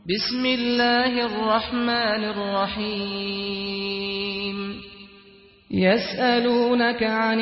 بسم الله الرحمن الرحيم يسألونك عن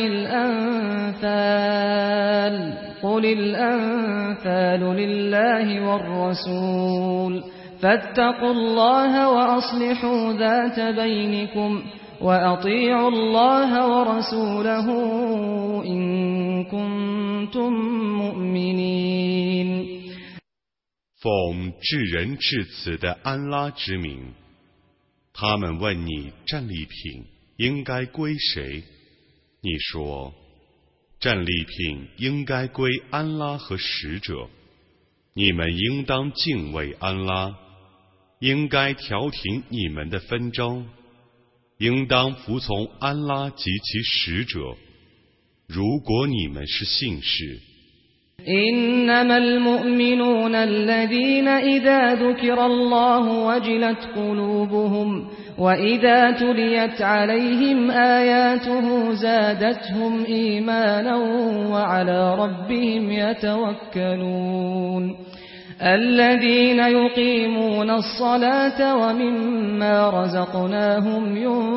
الأنفال قل الأنفال لله والرسول فاتقوا الله وأصلحوا ذات بينكم وأطيعوا الله ورسوله إن كنتم مؤمنين 奉至仁至慈的安拉之名，他们问你战利品应该归谁？你说，战利品应该归安拉和使者。你们应当敬畏安拉，应该调停你们的纷争，应当服从安拉及其使者。如果你们是信士。 إنما المؤمنون الذين إذا ذكر الله وجلت قلوبهم وإذا تليت عليهم آياته زادتهم إيمانا وعلى ربهم يتوكلون الذين يقيمون الصلاة ومما رزقناهم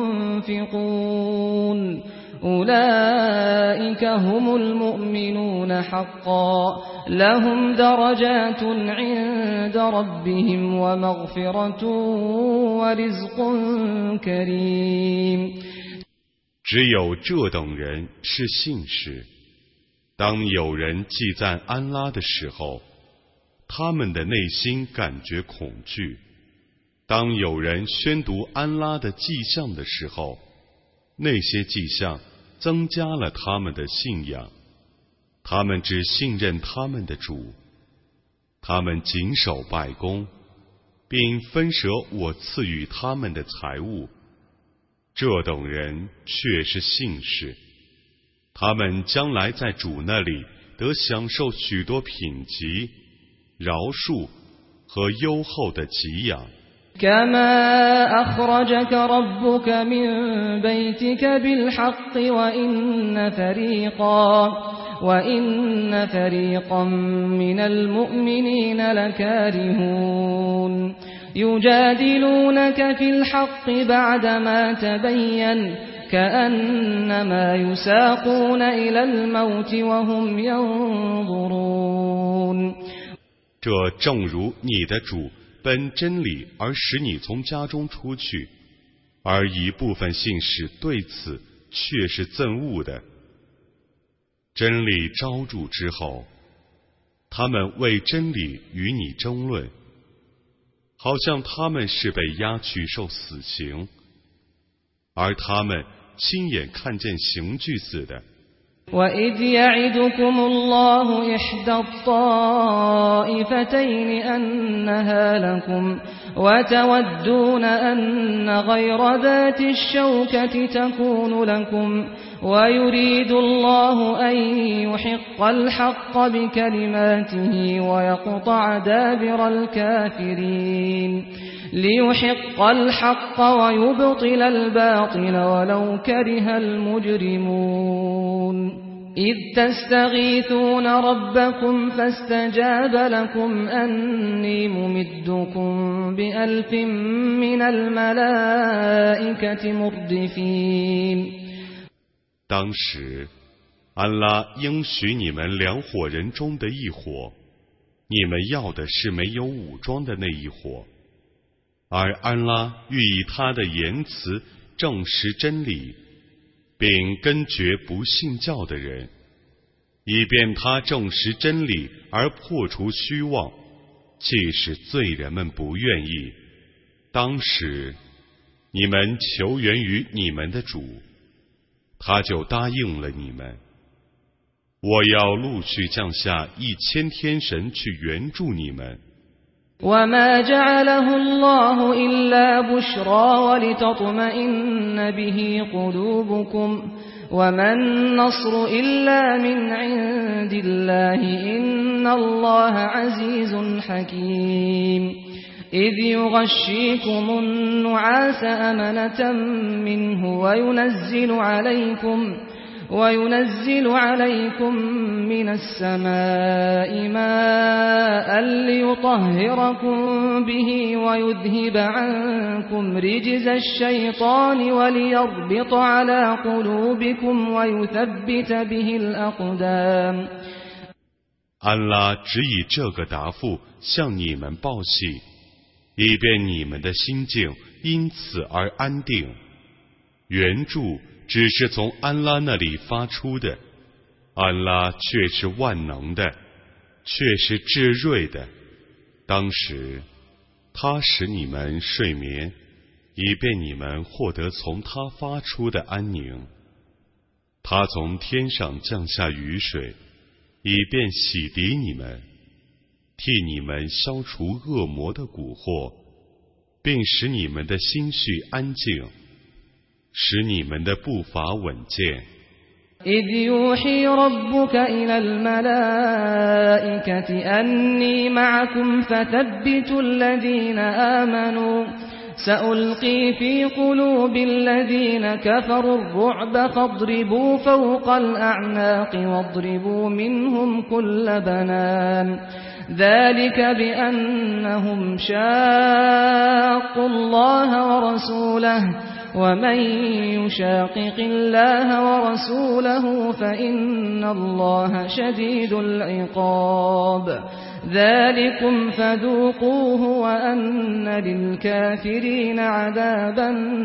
ينفقون أولئك هم المؤمنون حقا لهم درجات عند ربهم ومغفرة ورزق كريم 只有这等人是信士。当有人祭赞安拉的时候，他们的内心感觉恐惧；当有人宣读安拉的迹象的时候，那些迹象增加了他们的信仰。他们只信任他们的主，他们谨守拜功，并分舍我赐予他们的财物。这等人却是信士，他们将来在主那里得享受许多品级、饶恕和优厚的给养。 كما أخرجك ربك من بيتك بالحق وإن فريقا من المؤمنين لكارهون يجادلونك في الحق بعدما تبين كأنما يساقون إلى الموت وهم ينظرون 这正如你的主本真理而使你从家中出去，而一部分信士对此却是憎恶的。真理昭著之后，他们为真理与你争论，好像他们是被押去受死刑，而他们亲眼看见刑具似的。 وَإِذْ يَعِدُكُمُ اللَّهُ إِحْدَى الطَّائِفَتَيْنِ أَنَّهَا لَكُمْ وَتَوَدُّونَ أَنَّ غَيْرَ ذَاتِ الشَّوْكَةِ تَكُونُ لَكُمْ وَيُرِيدُ اللَّهُ أَن يُحِقَّ الْحَقَّ بِكَلِمَاتِهِ وَيَقْطَعَ دَابِرَ الْكَافِرِينَ لِيُحِقَّ الْحَقَّ وَيُبْطِلَ الْبَاطِلَ وَلَوْ كَرِهَ الْمُجْرِمُونَ إِذْ تَسْتَغِيثُونَ رَبَّكُمْ فَاسْتَجَابَ لَكُمْ أَنِّي مُمِدُّكُمْ بِأَلْفٍ مِّنَ الْمَلَائِكَةِ مُرْدِفِينَ 当时，安拉应许你们两伙人中的一伙，你们要的是没有武装的那一伙。而安拉欲以他的言辞证实真理，并根绝不信教的人，以便他证实真理而破除虚妄，即使罪人们不愿意。当时你们求援于你们的主，他就答应了你们。我要陆续降下1000天神去援助你们。 وَمَا جَعَلَهُ اللَّهُ إِلَّا بُشْرَى وَلِتَطْمَئِنَّ بِهِ قُلُوبُكُمْ وَمَا النَّصْرُ إِلَّا مِنْ عِندِ اللَّهِ إِنَّ اللَّهَ عَزِيزٌ حَكِيمٌ إِذْ يُغَشِّيكُمُ النُّعَاسَ أَمَنَةً مِّنْهُ وينزل عليكم من السماء ماء ليطهركم به ويذهب عنكم رجز الشيطان وليربط على قلوبكم ويثبت به الأقدام。 安拉只以这个答复向你们报喜，以便你们的心境因此而安定。援助只是从安拉那里发出的，安拉却是万能的，却是至睿的。当时他使你们睡眠，以便你们获得从他发出的安宁。他从天上降下雨水，以便洗涤你们，替你们消除恶魔的蛊惑，并使你们的心绪安静，使你们的步伐稳健。 إذ يوحي ربك إلى الملائكة أني معكم فثبتوا الذين آمنوا سألقي في قلوب الذين كفروا الرعب فاضربوا فوق الأعناق واضربوا منهم كل بنان ذلك بأنهم شاقوا الله ورسوله ومن يشاقق الله ورسوله فإن الله شديد العقاب ذلكم فذوقوه وأن للكافرين عذاب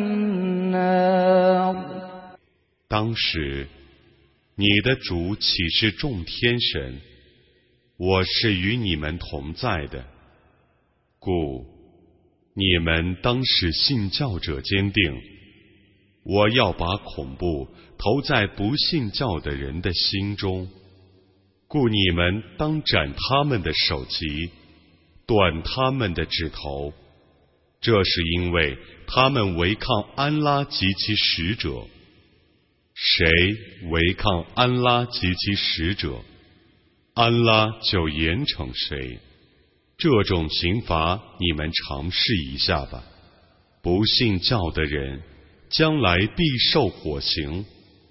النار。 当时你的主岂是众天神，我是与你们同在的，故你们当使信教者坚定。我要把恐怖投在不信教的人的心中，故你们当斩他们的首级，断他们的指头，这是因为他们违抗安拉及其使者。谁违抗安拉及其使者，安拉就严惩谁。这种刑罚你们尝试一下吧。不信教的人将来必受火刑。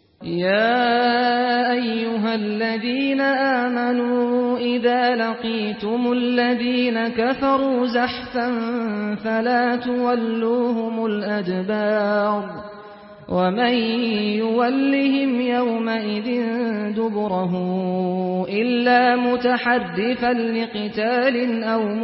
يا أيها الذين آمنوا إذا لقيتم الذين كفروا زحفا فلا تولوهم الأدبار ومن يولهم يومئذ دبره إلا متحرفا لقتال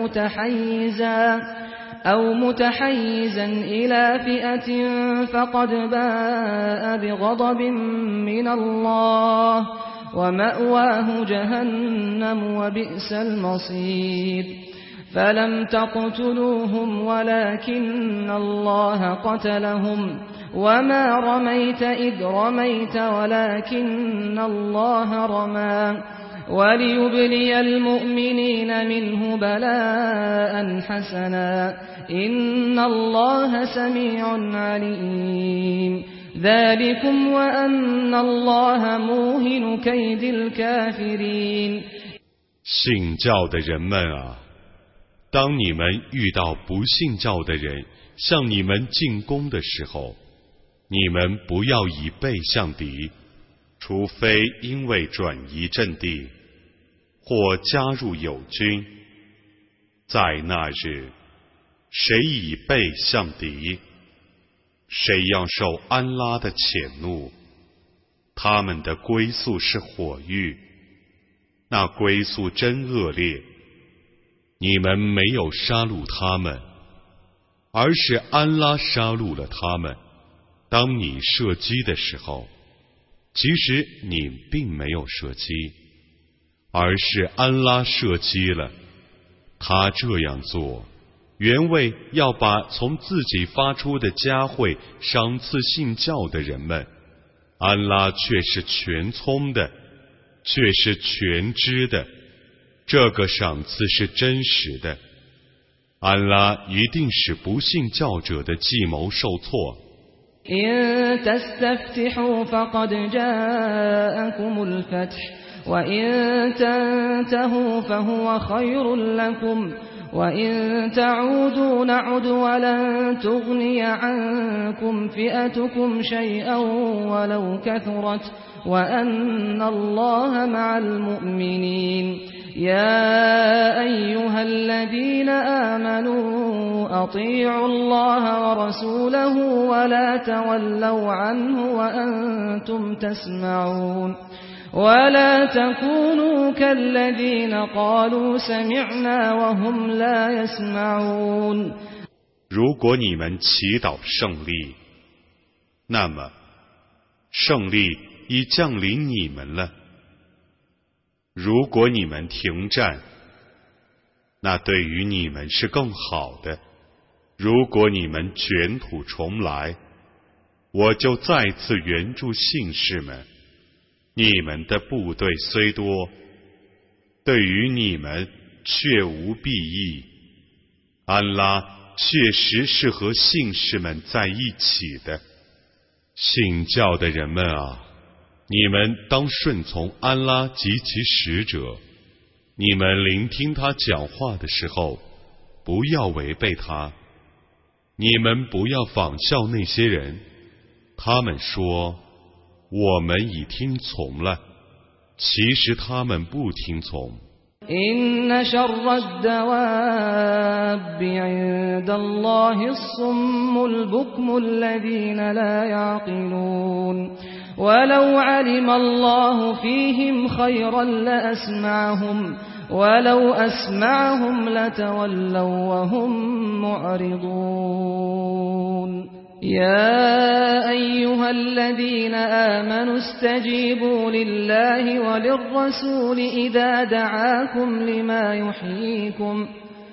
أو متحيزا إلى فئة فقد باء بغضب من الله ومأواه جهنم وبئس المصير فلم تقتلوهم ولكن الله قتلهم وما رميت إذ رميت ولكن الله رمى وليبلي المؤمنين منه بلاء حسنا إن الله سميع عليم ذلكم وأن الله موهن كيد الكافرين。 信教的人们啊，当你们遇到不信教的人向你们进攻的时候，你们不要以背向敌，除非因为转移阵地或加入友军。在那日，谁以背向敌，谁要受安拉的谴怒。他们的归宿是火狱，那归宿真恶劣。你们没有杀戮他们，而是安拉杀戮了他们。当你射击的时候，其实你并没有射击，而是安拉射击了。他这样做，原为要把从自己发出的佳慧赏赐信教的人们。安拉却是全聪的，却是全知的，这个赏赐是真实的。安拉一定使不信教者的计谋受挫。 إن تستفتحوا فقد جاءكم الفتح وإن تنتهوا فهو خير لكم وإن تعودوا نعد ولن تغني عنكم فئتكم شيئا ولو كثرت وأن الله مع المؤمنين يا أيها الذين آمنوا أطيعوا الله ورسوله ولا تولوا عنه وأنتم تسمعون ولا تكونوا كالذين قالوا سمعنا وهم لا يسمعون。 如果你们祈祷胜利，那么胜利已降临你们了。如果你们停战，那对于你们是更好的。如果你们卷土重来，我就再次援助信士们。你们的部队虽多，对于你们却无裨益。安拉确实是和信士们在一起的。信教的人们啊，你们当顺从安拉及其使者，你们聆听他讲话的时候，不要违背他。你们不要仿效那些人，他们说我们已听从了，其实他们不听从。 إن شر الدواب عند الله الصم البكم الذين لا يعقلون ولو علم الله فيهم خيرا لأسمعهم ولو أسمعهم لتولوا وهم معرضون يا أيها الذين آمنوا استجيبوا لله وللرسول إذا دعاكم لما يحييكم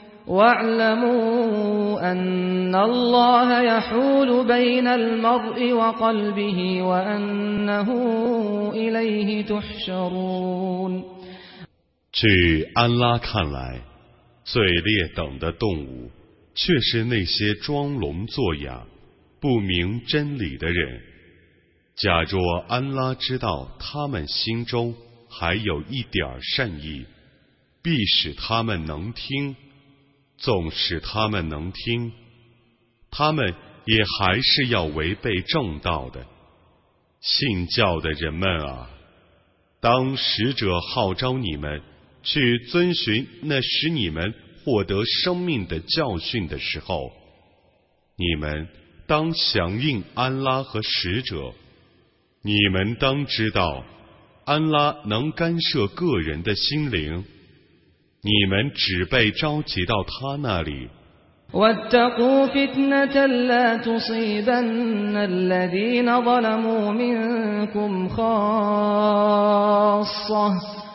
واعلموا أن الله يحول بين المرء وقلبه وأنه إليه تحشرون。 据安拉看来，最劣等的动物却是那些装聋作哑不明真理的人。假若安拉知道他们心中还有一点善意，必使他们能听，纵使他们能听，他们也还是要违背正道的。信教的人们啊，当使者号召你们去遵循那使你们获得生命的教训的时候，你们当响应安拉和使者。你们当知道，安拉能干涉个人的心灵，你们只被召集到他那里。 واتقوا فتنة لا تصيبن الذين ظلموا منكم خاصة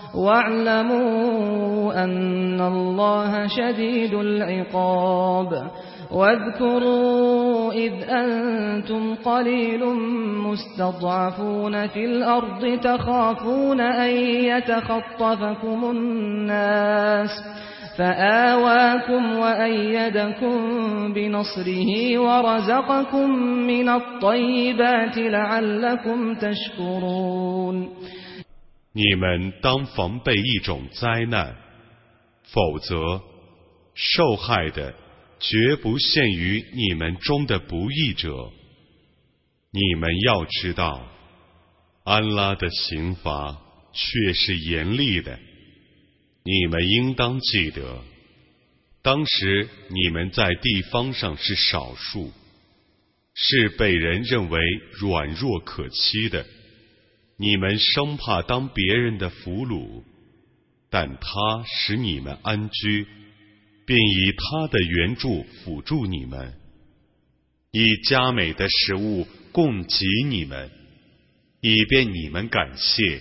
واعلموا أن الله شديد العقاب واذكروا إذ أنتم قليل مستضعفون في الأرض تخافون أن يتخطفكم الناس فآواكم وأيدكم بنصره ورزقكم من الطيبات لعلكم تشكرون。 你们当防备一种灾难，否则受害的绝不限于你们中的不义者。你们要知道，安拉的刑罚却是严厉的。你们应当记得，当时你们在地方上是少数，是被人认为软弱可欺的。你们生怕当别人的俘虏，但他使你们安居，并以他的援助辅助你们，以佳美的食物供给你们，以便你们感谢。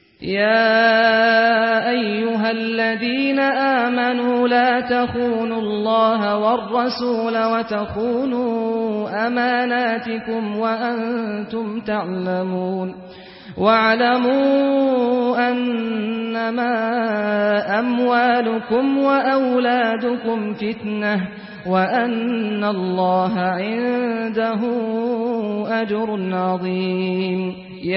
يا أيها الذين آمنوا لا تخونوا الله والرسول وتخونوا أماناتكم وأنتم تعلمون واعلموا أنما أموالكم وأولادكم فتنة وأن الله عنده أجر عظيم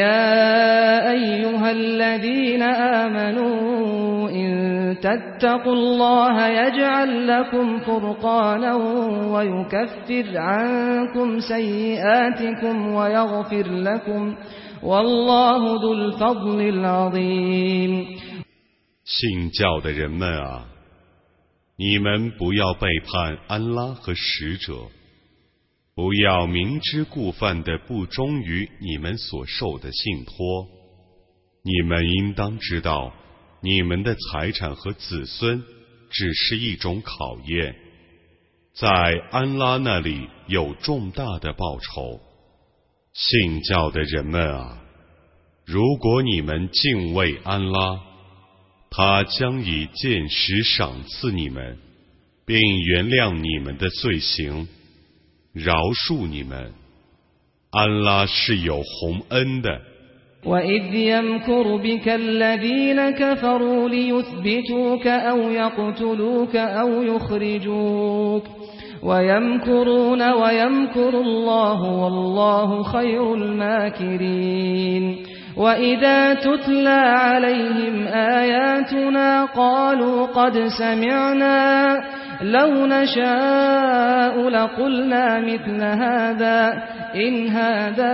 يا أيها الذين آمنوا إن تتقوا الله يجعل لكم فرقانا ويكفر عنكم سيئاتكم ويغفر لكم والله ذو الفضل العظيم。 信教的人们啊，你们不要背叛安拉和使者，不要明知故犯地不忠于你们所受的信托。你们应当知道，你们的财产和子孙只是一种考验，在安拉那里有重大的报酬。信教的人们啊，如果你们敬畏安拉，他将以见识赏赐你们，并原谅你们的罪行，饶恕你们。安拉是有洪恩的。 وَإِذْ يَمْكُرُ بِكَ الَّذِينَ كَفَرُوا لِيُثْبِتُوكَ أَوْ يَقْتُلُوكَ أَوْ يُخْرِجُوكَ وَيَمْكُرُونَ وَيَمْكُرُ اللَّهُ وَاللَّهُ خَيْرُ الْمَاكِرِينَ وَإِذَا تُتْلَى عَلَيْهِمْ آيَاتُنَا قَالُوا قَدْ سَمِعْنَا لَوْ نَشَاءُ لَقُلْنَا مِثْلَ هَذَا إِنْ هَذَا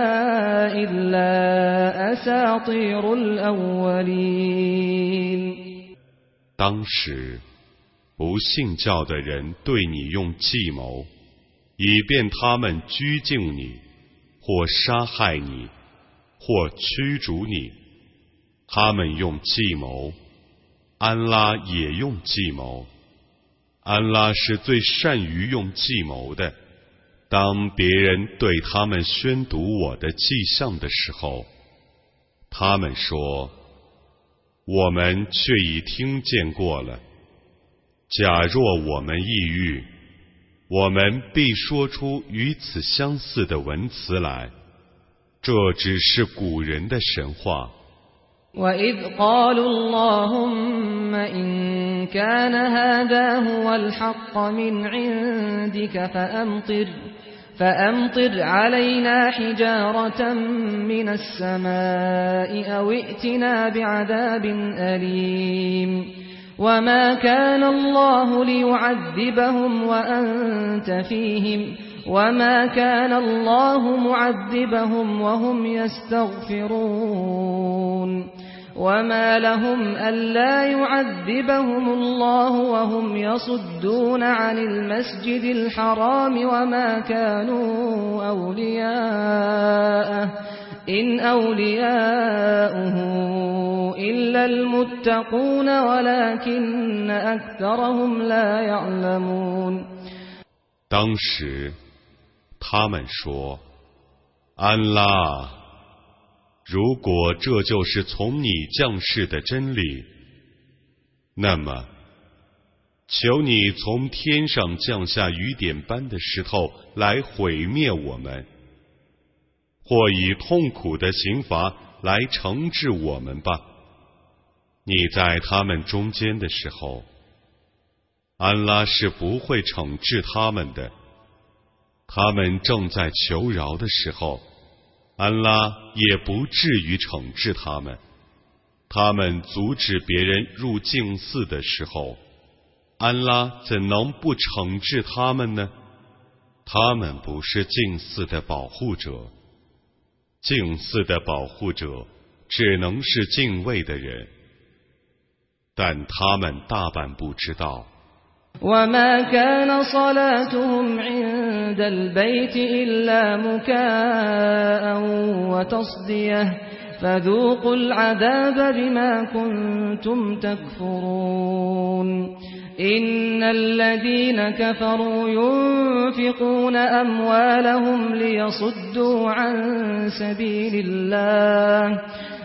إِلَّا أَسَاطِيرُ الْأَوَّلِينَ。 当时不信教的人对你用计谋，以便他们拘禁你，或杀害你，或驱逐你。他们用计谋，安拉也用计谋。安拉是最善于用计谋的。当别人对他们宣读我的迹象的时候，他们说：我们却已听见过了。假若我们抑郁，我们必说出与此相似的文词来，这只是古人的神话。 وَإِذْ قَالُوا اللَّهُمَّ إِن كَانَ هَذَا هُوَ الْحَقَّ مِنْ عِندِكَ فَأَمْطِرْ عَلَيْنَا حِجَارَةً مِنَ السَّمَاءِ أَوْ ائْتِنَا بِعَذَابٍ أَلِيمٍ وَمَا كَانَ اللَّهُ لِيُعَذِّبَهُمْ وَأَنْتَ فِيهِمْ وَمَا كَانَ اللَّهُ مُعَذِّبَهُمْ وَهُمْ يَسْتَغْفِرُونَ وَمَا لَهُمْ أَلَّا يُعَذِّبَهُمُ اللَّهُ وَهُمْ يَصُدُّونَ عَنِ الْمَسْجِدِ الْحَرَامِ وَمَا كَانُوا أَوْلِيَاءَهُ إِنْ أَوْلِيَاؤُهُ إِلَّا الْمُتَّقُونَ وَلَكِنَّ أَكْثَرَهُمْ لَا يَعْلَمُونَ。 当时他们说：安拉，如果这就是从你降世的真理，那么求你从天上降下雨点般的石头来毁灭我们，或以痛苦的刑罚来惩治我们吧。你在他们中间的时候，安拉是不会惩治他们的。他们正在求饶的时候，安拉也不至于惩治他们。他们阻止别人入净寺的时候，安拉怎能不惩治他们呢？他们不是净寺的保护者，净寺的保护者只能是敬畏的人，但他们大半不知道。 وَمَا كَانَ صَلَاتُهُمْ عِندَ الْبَيْتِ إِلَّا مُكَاءً وَتَصْدِيَةً فَذُوقُوا الْعَذَابَ بِمَا كُنتُمْ تَكْفُرُونَ إِنَّ الَّذِينَ كَفَرُوا يُنْفِقُونَ أَمْوَالَهُمْ لِيَصُدُّوا عَنْ سَبِيلِ اللَّهِ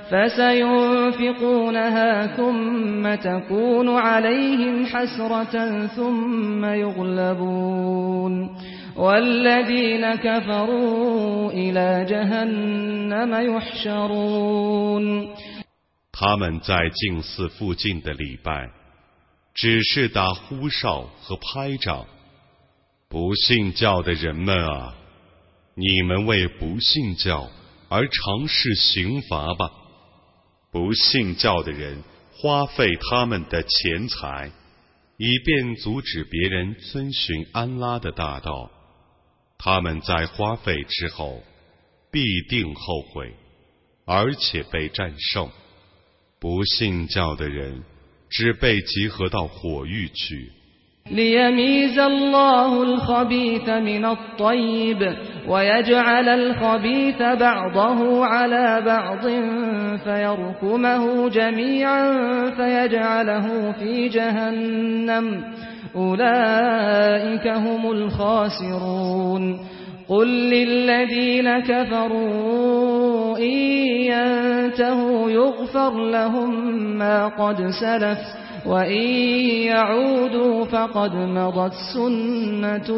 فسينفقونها ثم تكون عليهم حسرة ثم يغلبون والذين كفروا إلى جهنم يحشرون 他们在净寺附近的礼拜，只是打呼哨和拍掌。不信教的人们啊，你们为不信教而尝试刑罚吧。不信教的人花费他们的钱财，以便阻止别人遵循安拉的大道，他们在花费之后必定后悔，而且被战胜。不信教的人只被集合到火狱去。 ليميز الله الخبيث من الطيب ويجعل الخبيث بعضه على بعض فيركمه جميعا فيجعله في جهنم أولئك هم الخاسرون قل للذين كفروا إن ينتهوا يغفر لهم ما قد سلف وإن يعودوا فقد مضت سنة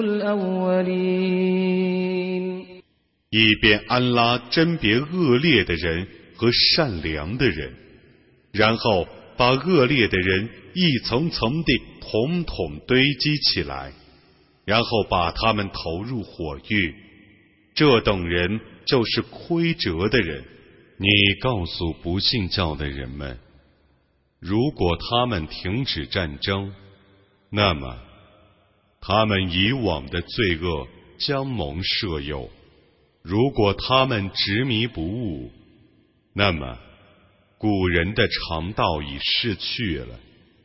الأولين 以便安拉甄别恶劣的人和善良的人，然后把恶劣的人一层层地统统堆积起来，然后把他们投入火狱。这等人就是亏折的人。你告诉不信教的人们，如果他们停止战争，那么他们以往的罪恶将蒙赦宥；如果他们执迷不悟，那么古人的常道已逝去了。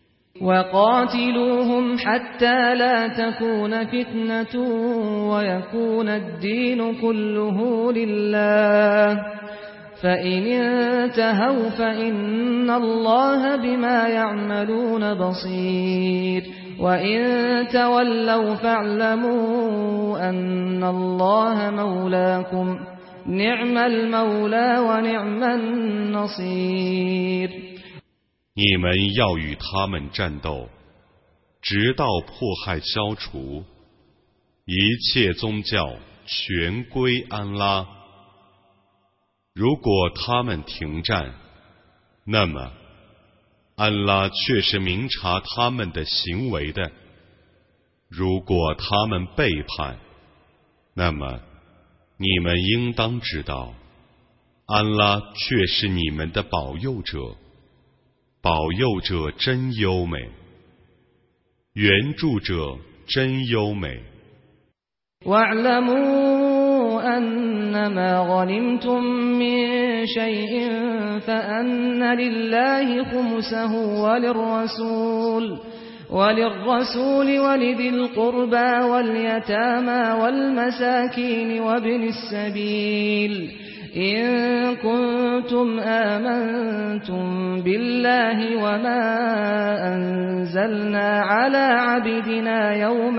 وقاتلوهم حتى لا تكون فتنة ويكون الدين كله لله فإن انتهوا فإن الله بما يعملون بصير وإن تولوا فاعلموا أن الله مولاكم نعم المولى ونعم النصير 你们要与他们战斗，直到迫害消除，一切宗教全归安拉。如果他们停战，那么安拉却是明察他们的行为的。如果他们背叛，那么你们应当知道，安拉却是你们的保佑者。保佑者真优美，援助者真优美。 واعلموا أنما غنمتم من شيء فأن لله خمسه وللرسول ولذي القربى واليتامى والمساكين وابن السبيل إن كنتم آمنتم بالله وما أنزلنا على عبدنا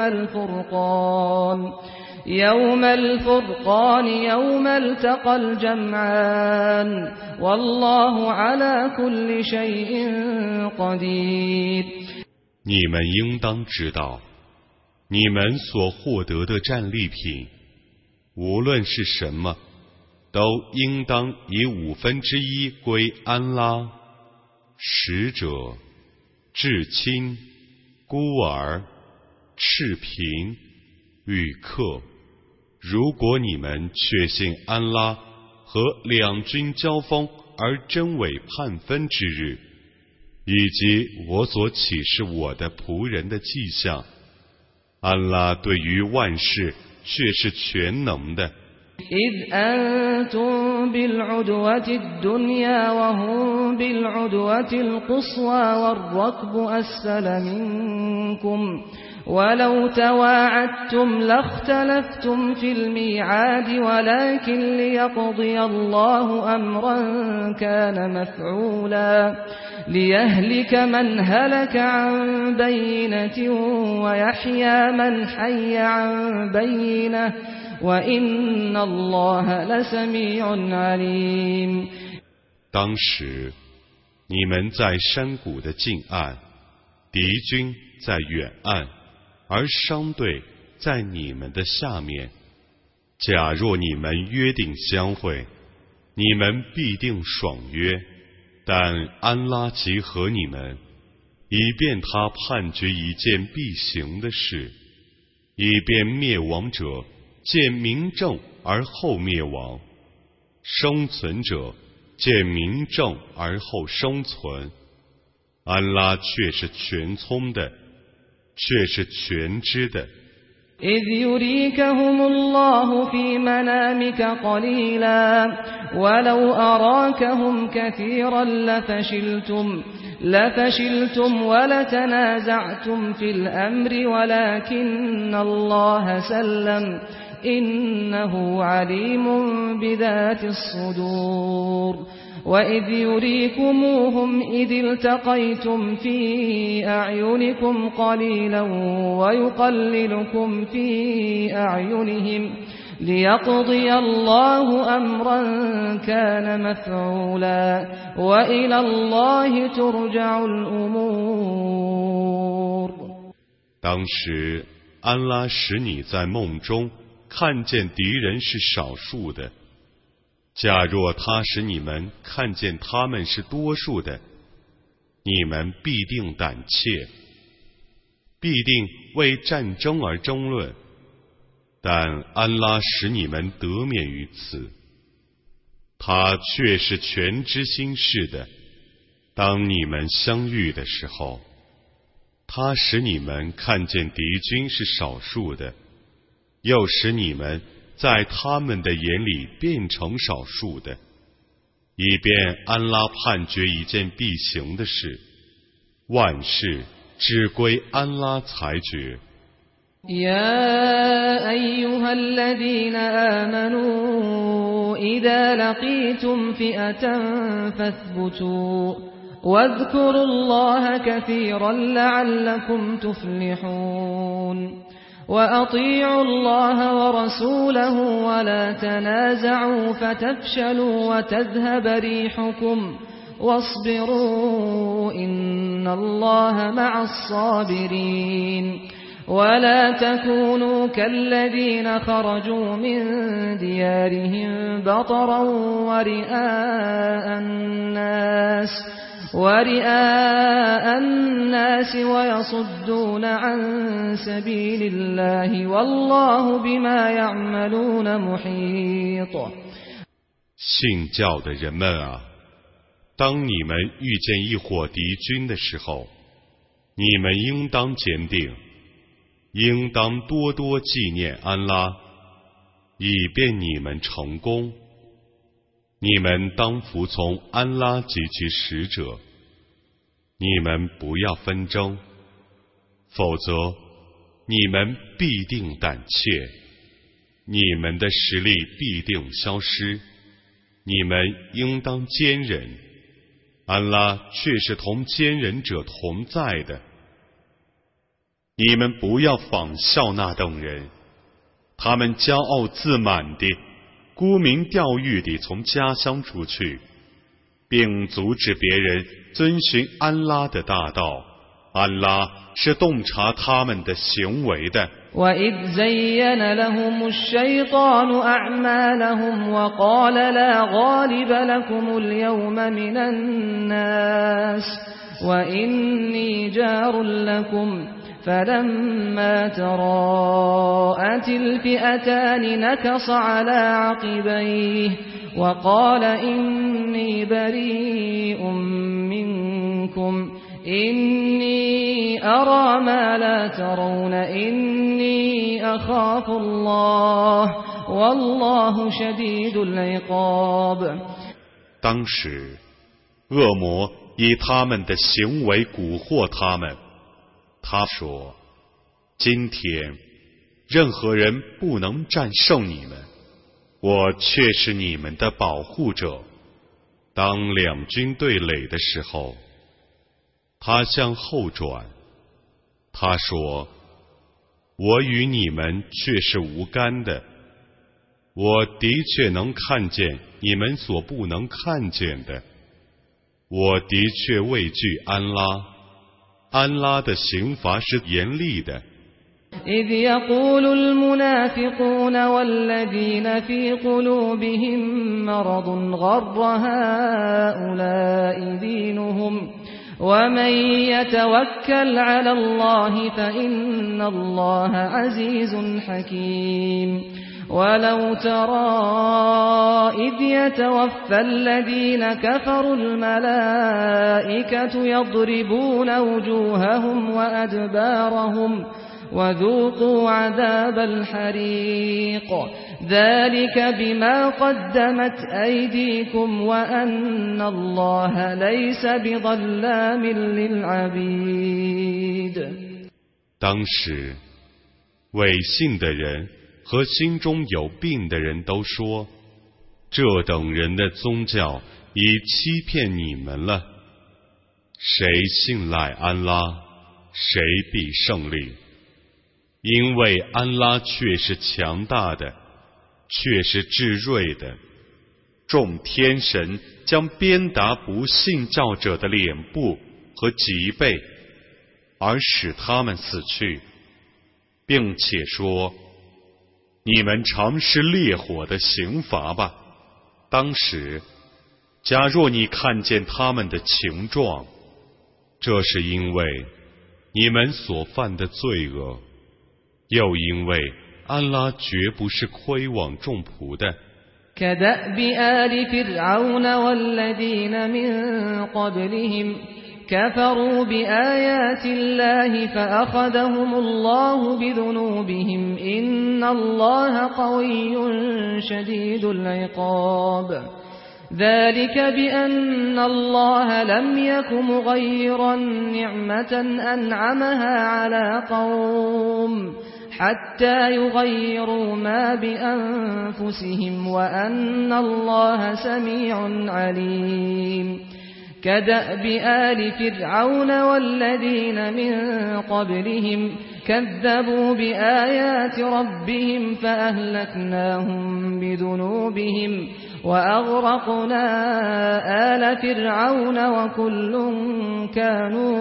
يوم الفرقان يوم التقى الجمعان والله على كل شيء قدير 你们应当知道，你们所获得的战利品，无论是什么，都应当以1/5归安拉，使者、至亲、孤儿、赤贫、旅客。如果你们确信安拉和两军交锋而真伪判分之日，以及我所启示我的仆人的迹象，安拉对于万事却是全能的。 إذ أنتم بالعدوة الدنيا وهم بالعدوة القصوى والركب أسفل منكم ولو تواعدتم لاختلفتم في الميعاد ولكن ليقضي الله أمرا كان مفعولا ليهلك من هلك عن بينة ويحيى من حي عن بينة وَإِنَّ اللَّهَ لَسَمِيعٌ عَلِيمٌ 当时你们在山谷的近岸，敌军在远岸，而商队在你们的下面。假若你们约定相会，你们必定爽约，但安拉集合你们，以便他判决一件必行的事，以便灭亡者见明正而后灭亡，生存者见明正而后生存。安拉却是全聪的，却是全知的。 إذ يريكهم الله في منامك قليلا ولو أراكهم كثيرا لفشلتم ولتنازعتم في الأمر ولكن الله سلم إنه عليم بذات الصدور وإذ يريكموهم إذ التقيتم في أعينكم قليلا ويقللكم في أعينهم ليقضي الله أمرا كان مفعولا وإلى الله ترجع الأمور 当时安拉使你在梦中看见敌人是少数的，假若他使你们看见他们是多数的，你们必定胆怯，必定为战争而争论，但安拉使你们得免于此，他却是全知心事的。当你们相遇的时候，他使你们看见敌军是少数的，又使你们在他们的眼里变成少数的，以便安拉判决一件必行的事，万事只归安拉裁决。 يا أيها الذين آمنوا إذا لقيتم فئة فاثبتوا واذكروا الله كثيرا لعلكم تفلحون وأطيعوا الله ورسوله ولا تنازعوا فتفشلوا وتذهب ريحكم واصبروا إن الله مع الصابرين ولا تكونوا كالذين خرجوا من ديارهم بطرا ورئاء الناس ويصدون عن سبيل الله والله بما يعملون محيط 信教的人们啊，当你们遇见一伙敌军的时候，你们应当坚定，应当多多纪念安拉，以便你们成功。你们当服从安拉及其使者，你们不要纷争，否则你们必定胆怯，你们的实力必定消失。你们应当坚忍，安拉却是同坚忍者同在的。你们不要仿效那等人，他们骄傲自满地沽名钓誉地从家乡出去，并阻止别人遵循安拉的大道。安拉是洞察他们的行为的。 وَإِذْ زَيَّنَ لَهُمُ الشَّيْطَانُ أَعْمَالَهُمْ وَقَالَ لَا غَالِبَ لَكُمُ الْيَوْمَ مِنَ النَّاسِ وَإِنِّي جَارٌ لَكُمْ فَلَمَّا تَرَاءَتِ الْفِئَتَانِ نَكَصَ عَلَى عَقِبَيْهِ وَقَالَ إِنِّي بَرِيءٌ مِّنكُمْ إِنِّي أَرَى مَا لَا تَرَوْنَ إِنِّي أَخَافُ اللَّهَ وَاللَّهُ شَدِيدُ الْعِقَابِ 当时，恶魔以他们的行为蛊惑他们。他说：“今天，任何人不能战胜你们，我却是你们的保护者。”当两军对垒的时候，他向后转，他说：“我与你们却是无干的，我的确能看见你们所不能看见的，我的确畏惧安拉，安拉的刑罚是严厉的。” إذ يقول المنافقون والذين في قلوبهم مرض غر هؤلاء دينهم ومن يتوكل على الله فإن الله عزيز حكيم ولو ترى إذ يتوفى الذين كفروا الملائكة يضربون وجوههم وأدبارهم وذوقوا عذاب الحريق ذلك بما قدمت أيديكم وأن الله ليس بظلام للعبيد。 当时，伪信的人和心中有病的人都说：“这等人的宗教已欺骗你们了。谁信赖安拉，谁必胜利。因为安拉却是强大的，却是至睿的。众天神将鞭打不信教者的脸部和脊背，而使他们死去，并且说：你们尝试烈火的刑罚吧。当时，假若你看见他们的情状，这是因为你们所犯的罪恶，又因为安拉绝不是亏枉众仆的。 كدأب آل فرعون والذين من قبلهم كفروا بآيات الله فأخذهم الله بذنوبهم إن الله قوي شديد العقاب ذلك بأن الله لم يك مغيرا نعمة أنعمها على قوم حتى يغيروا ما بأنفسهم وأن الله سميع عليم كدأب آل فرعون والذين من قبلهم كذبوا بآيات ربهم فأهلكناهم بذنوبهم وأغرقنا آل فرعون وكل كانوا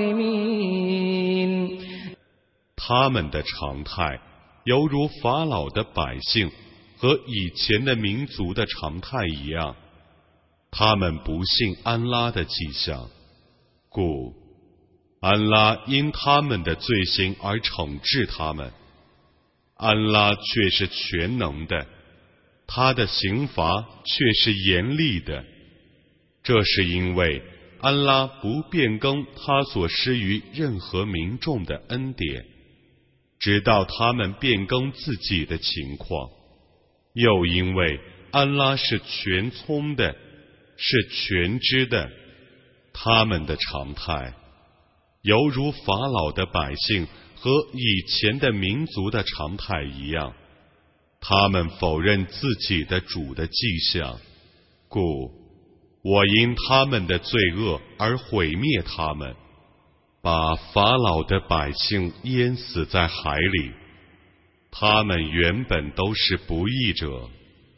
ظالمين。 他们的常态犹如法老的百姓和以前的民族的常态一样，他们不信安拉的迹象，故安拉因他们的罪行而惩治他们。安拉却是全能的，他的刑罚却是严厉的。这是因为安拉不变更他所施于任何民众的恩典，直到他们变更自己的情况，又因为安拉是全聪的，是全知的。他们的常态犹如法老的百姓和以前的民族的常态一样，他们否认自己的主的迹象，故我因他们的罪恶而毁灭他们，把法老的百姓淹死在海里。他们原本都是不义者。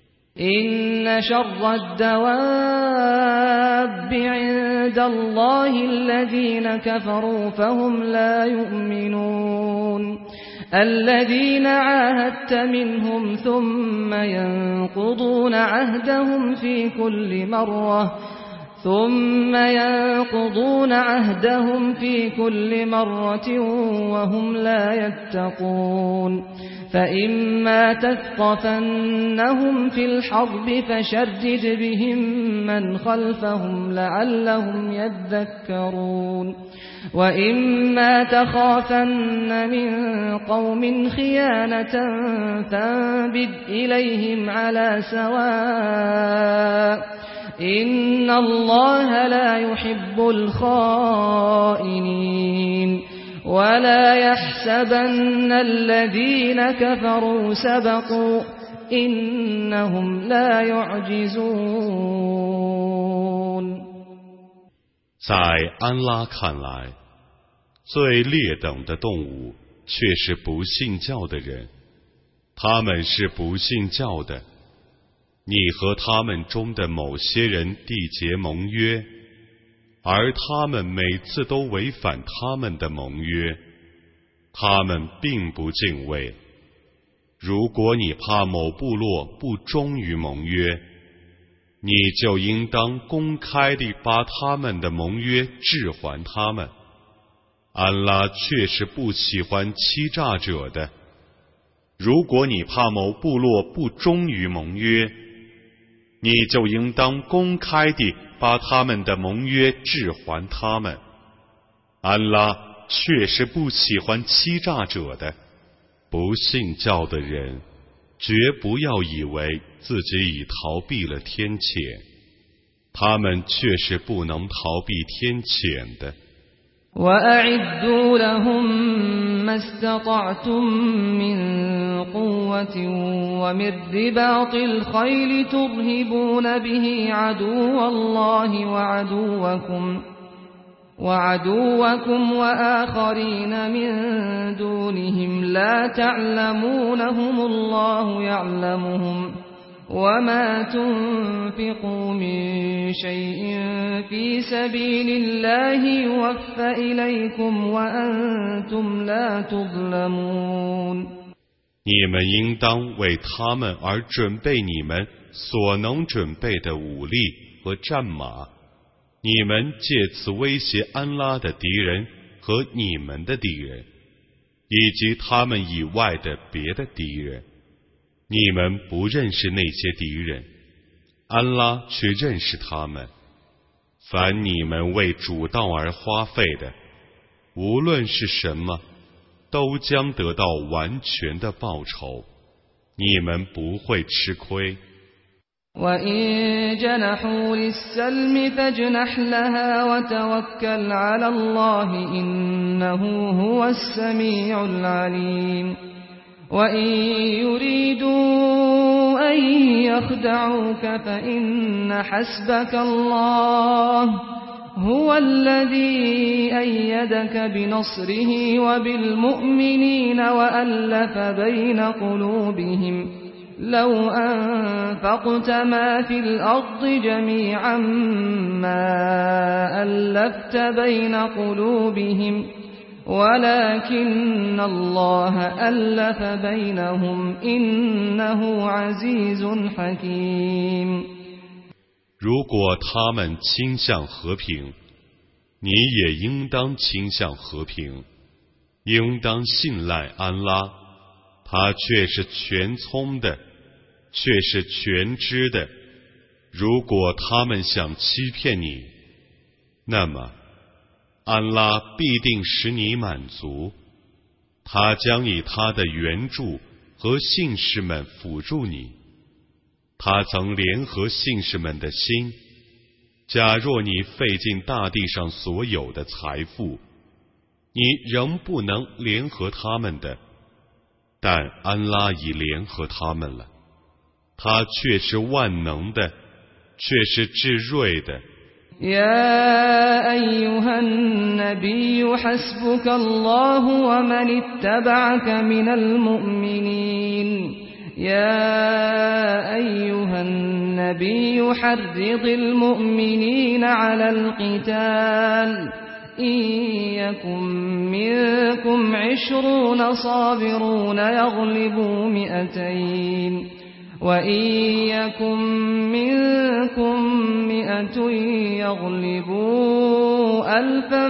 إن شر الدواب عند الله الذين كفروا فهم لا يؤمنون الذين عاهدت منهم ثم ينقضون عهدهم في كل مرة وهم لا يتقون فإما تثقفنهم في الحرب فشرد بهم من خلفهم لعلهم يذكرون وإما تخافن من قوم خيانة فانبذ إليهم على سواء إن الله لا يحب الخائنين ولا يحسبن الذين كفروا سبقوا إنهم لا يعجزون。 在安拉看来，最劣等的动物却是不信教的人，他们是不信教的。你和他们中的某些人缔结盟约，而他们每次都违反他们的盟约， 他们并不敬畏。如果你怕某部落不忠于盟约，你就应当公开地把他们的盟约置还他们。安拉却是不喜欢欺诈者的。如果你怕某部落不忠于盟约，你就应当公开地把他们的盟约置还他们。安拉却是不喜欢欺诈者的。不信教的人，绝不要以为自己已逃避了天谴，他们却是不能逃避天谴的。 وأعدوا لهم ما استطعتم من قوة ومن رباط الخيل ترهبون به عدو الله وعدوكم وآخرين من دونهم لا تعلمونهم الله يعلمهم وما تنفقوا من شيء في سبيل الله يوفى إليكم وأنتم لا تظلمون。 你们应当为他们而准备你们所能准备的武力和战马，你们借此威胁安拉的敌人和你们的敌人，以及他们以外的别的敌人。你们不认识那些敌人，安拉却认识他们。凡你们为主道而花费的，无论是什么，都将得到完全的报酬，你们不会吃亏。 وَإِن جَنَحُوا لِلسَّلْمِ فَاجْنَحْ لَهَا وَتَوَكَّلْ عَلَى اللَّهِ إِنَّهُ هُوَ السَّمِيعُ الْعَلِيمُ وَإِن يُرِيدُوا أَن يَخْدَعُوكَ فَإِنَّ حَسْبَكَ اللَّهُ هُوَ الَّذِي أَيَّدَكَ بِنَصْرِهِ وَبِالْمُؤْمِنِينَ وَأَلَّفَ بَيْنَ قُلُوبِهِمْ لو أنفقت ما في الأرض جميعا ما ألفت بين قلوبهم ولكن الله ألف بينهم إنه عزيز حكيم。 如果他们倾向和平，你也应当倾向和平，应当信赖安拉，他却是全聪的，却是全知的。如果他们想欺骗你，那么安拉必定使你满足，他将以他的援助和信士们辅助你。他曾联合信士们的心，假若你费尽大地上所有的财富，你仍不能联合他们的，但安拉已联合他们了，他却是万能的，却是至睿的。 يا أيها النبي حسبك الله ومن اتبعك من المؤمنين يا أيها النبي حرض المؤمنين على القتال إن يكن منكم 20 صابرون يغلبوا 200 وإن يكن منكم 100 يغلبوا 1000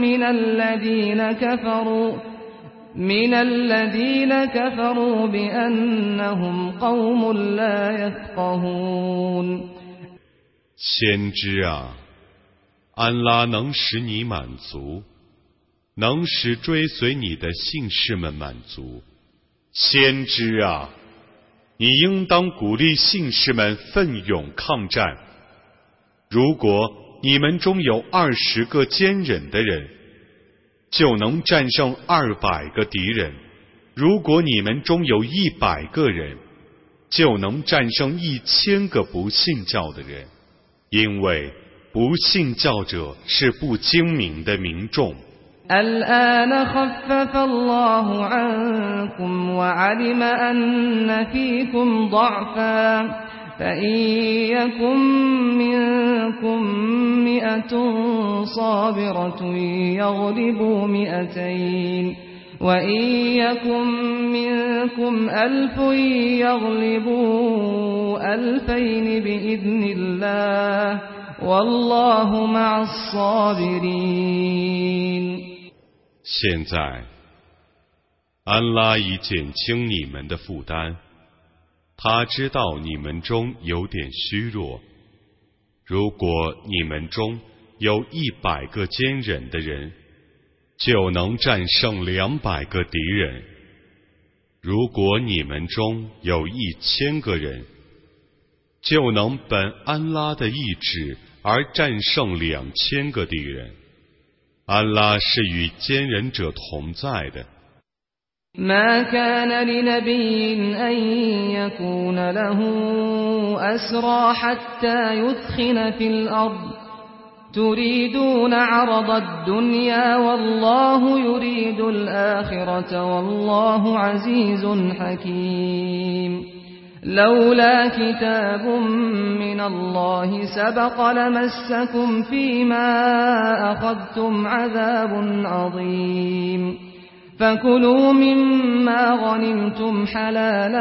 من الذين كفروا بأنهم قوم لا يفقهون。 先知啊，安拉能使你满足，能使追随你的信士们满足。先知啊，你应当鼓励信士们奋勇抗战。如果你们中有20个坚忍的人，就能战胜200个敌人；如果你们中有100个人，就能战胜1000个不信教的人。因为不信教者是不精明的民众。 الآن خفف الله عنكم وعلم أن فيكم ضعفا فإن يكن منكم 100 صابرة يغلبوا 200 وإن يكن منكم ألف يغلبوا ألفين بإذن الله والله مع الصابرين。 现在，安拉已减轻你们的负担，他知道你们中有点虚弱。如果你们中有100个坚忍的人，就能战胜200个敌人。如果你们中有1000个人，就能本安拉的意志而战胜2000个敌人。安拉是与坚忍者同在的。 ما كان لنبي أن يكون له أسرى حتى يثخن في الأرض تريدون عرض الدنيا والله يريد الآخرة والله عزيز حكيم لولا كتاب من الله سبق لمسكم فيما أخذتم عذاب عظيم فكلوا مما غنمتم حلالا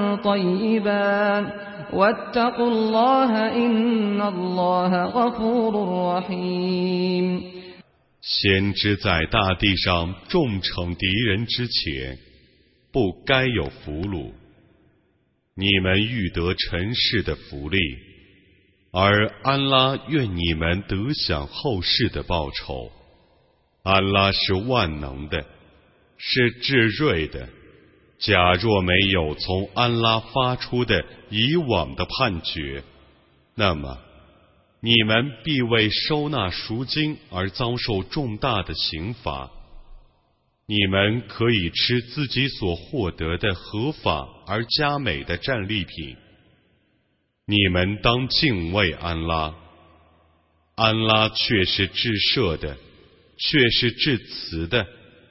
طيبا واتقوا الله إن الله غفور رحيم。 先知在大地上重惩敌人之前，不该有俘虏。你们欲得尘世的福利，而安拉愿你们得享后世的报酬。安拉是万能的，是至睿的。假若没有从安拉发出的以往的判决，那么你们必为收纳赎金而遭受重大的刑罚。你们可以吃自己所获得的合法而佳美的战利品。你们当敬畏安拉，安拉却是至赦的，却是至慈的。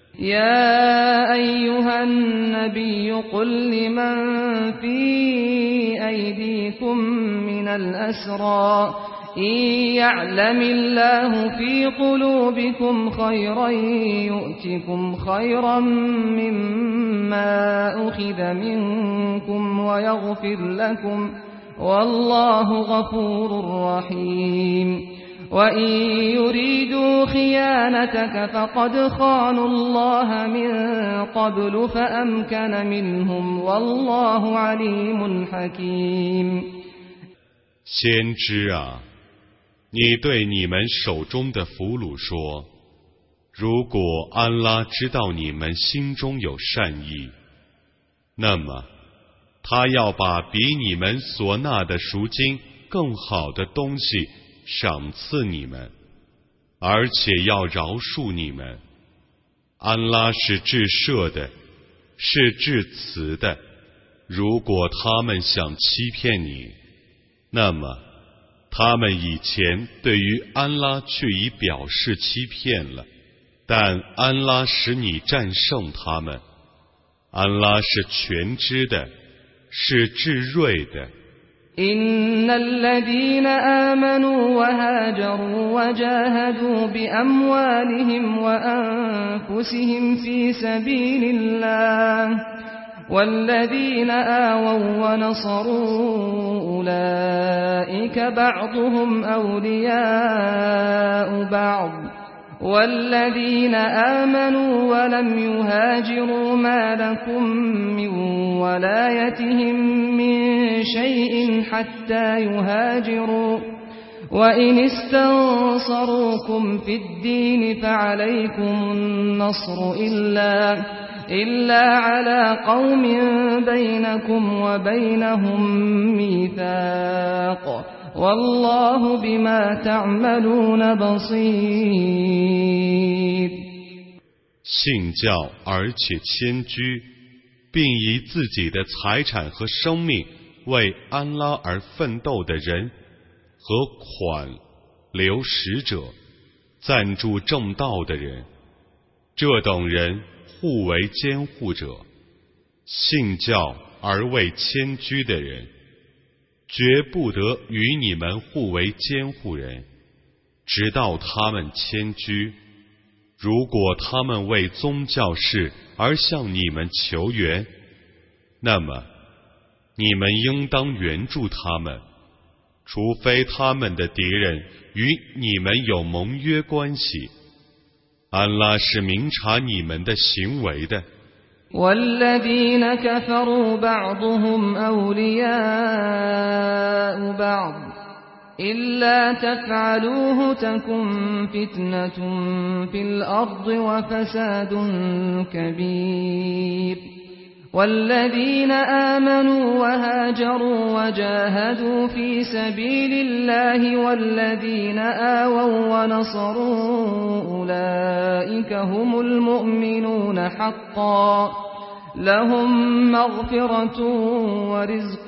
يا أيها النبي قل لمن في أيديكم من الأسرى إن يعلم الله في قلوبكم خيرا يؤتكم خيرا مما أخذ منكم ويغفر لكم والله غفور رحيم وإن يريدوا خيانتك فقد خانوا الله من قبل فأمكن منهم والله عليم حكيم。 先知啊，你对你们手中的俘虏说，如果安拉知道你们心中有善意，那么他要把比你们所纳的赎金更好的东西赏赐你们，而且要饶恕你们。安拉是至赦的，是至慈的。如果他们想欺骗你，那么他们以前对于安拉却已表示欺骗了，但安拉使你战胜他们。安拉是全知的，是至睿的。 إن الذين آمنوا وهاجروا وجاهدوا بأموالهم وأنفسهم في سبيل الله والذين آووا ونصروا أولئك بعضهم أولياء بعض والذين آمنوا ولم يهاجروا ما لكم من ولايتهم من شيء حتى يهاجروا وإن استنصروكم في الدين فعليكم النصر إلا على قوم بينكم وبينهم ميثاق والله بما تعملون بصير。 信教而且谦居，并以自己的财产和生命为安拉而奋斗的人，和款留使者、赞助正道的人，这等人互为监护者。信教而为谦居的人，绝不得与你们互为监护人，直到他们迁居。 如果他们为宗教事而向你们求援，那么你们应当援助他们，除非他们的敌人与你们有盟约关系。安拉是明察你们的行为的。 والذين كفروا بعضهم أولياء بعض إلا تفعلوه تكن فتنة في الأرض وفساد كبير والذين آمنوا وهاجروا وجاهدوا في سبيل الله والذين آووا ونصروا أولئك هم المؤمنون حقا لهم مغفرة ورزق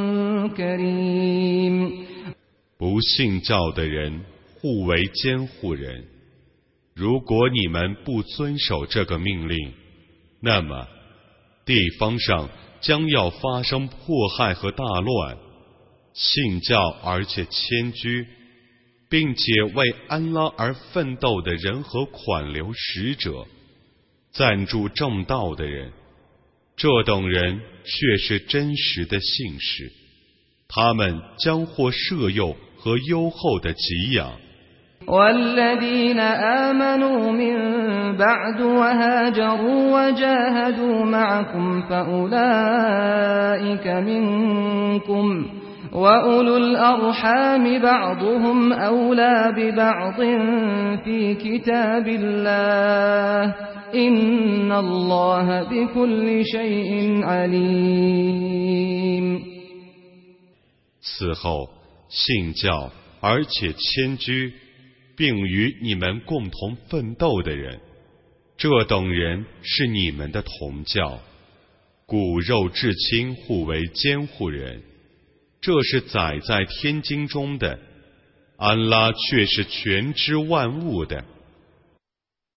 كريم。 不信教的人互为监护人，如果你们不遵守这个命令，那么地方上将要发生迫害和大乱。信教而且迁居，并且为安拉而奋斗的人和款流使者，赞助正道的人，这等人却是真实的信士，他们将获赦宥和优厚的给养。 والذين آمنوا من بعد وهاجروا وجاهدوا معكم فأولئك منكم وأولو الأرحام بعضهم أولى ببعض في كتاب الله إن الله بكل شيء عليم。 此后信教而且迁居，并与你们共同奋斗的人，这等人是你们的同教，骨肉至亲互为监护人，这是载在天经中的，安拉却是全知万物的。